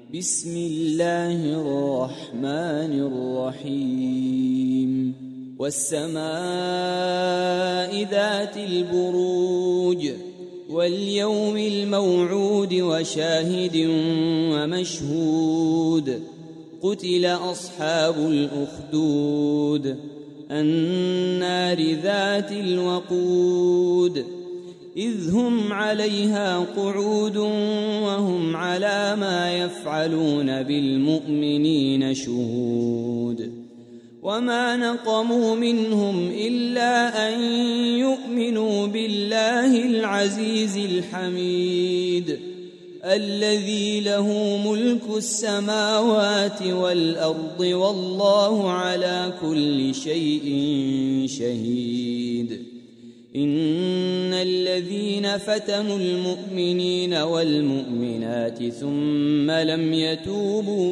بسم الله الرحمن الرحيم والسماء ذات البروج واليوم الموعود وشاهد ومشهود قتل أصحاب الأخدود النار ذات الوقود إذ هم عليها قعود وهم على ما يفعلون بالمؤمنين شهود وما نقموا منهم إلا أن يؤمنوا بالله العزيز الحميد الذي له ملك السماوات والأرض والله على كل شيء شهيد إن الذين فتنوا المؤمنين والمؤمنات ثم لم يتوبوا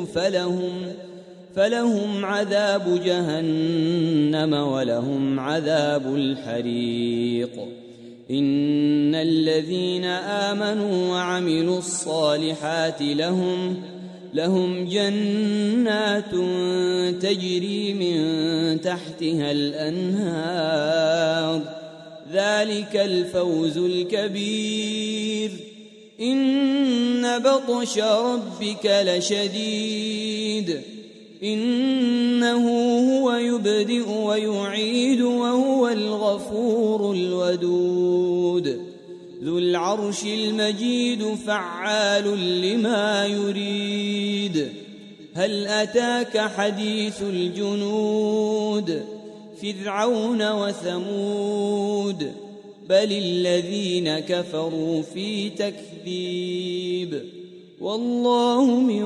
فلهم عذاب جهنم ولهم عذاب الحريق إن الذين آمنوا وعملوا الصالحات لهم جنات تجري من تحتها الأنهار ذلك الفوز الكبير إن بطش ربك لشديد إنه هو يبدئ ويعيد وهو الغفور الودود ذو العرش المجيد فعال لما يريد هل أتاك حديث الجنود فرعون وثمود بل الذين كفروا في تكذيب والله من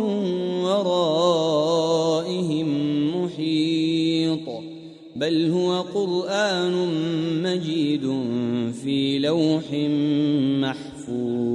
ورائهم محيط بل هو قرآن مجيد في لوح محفوظ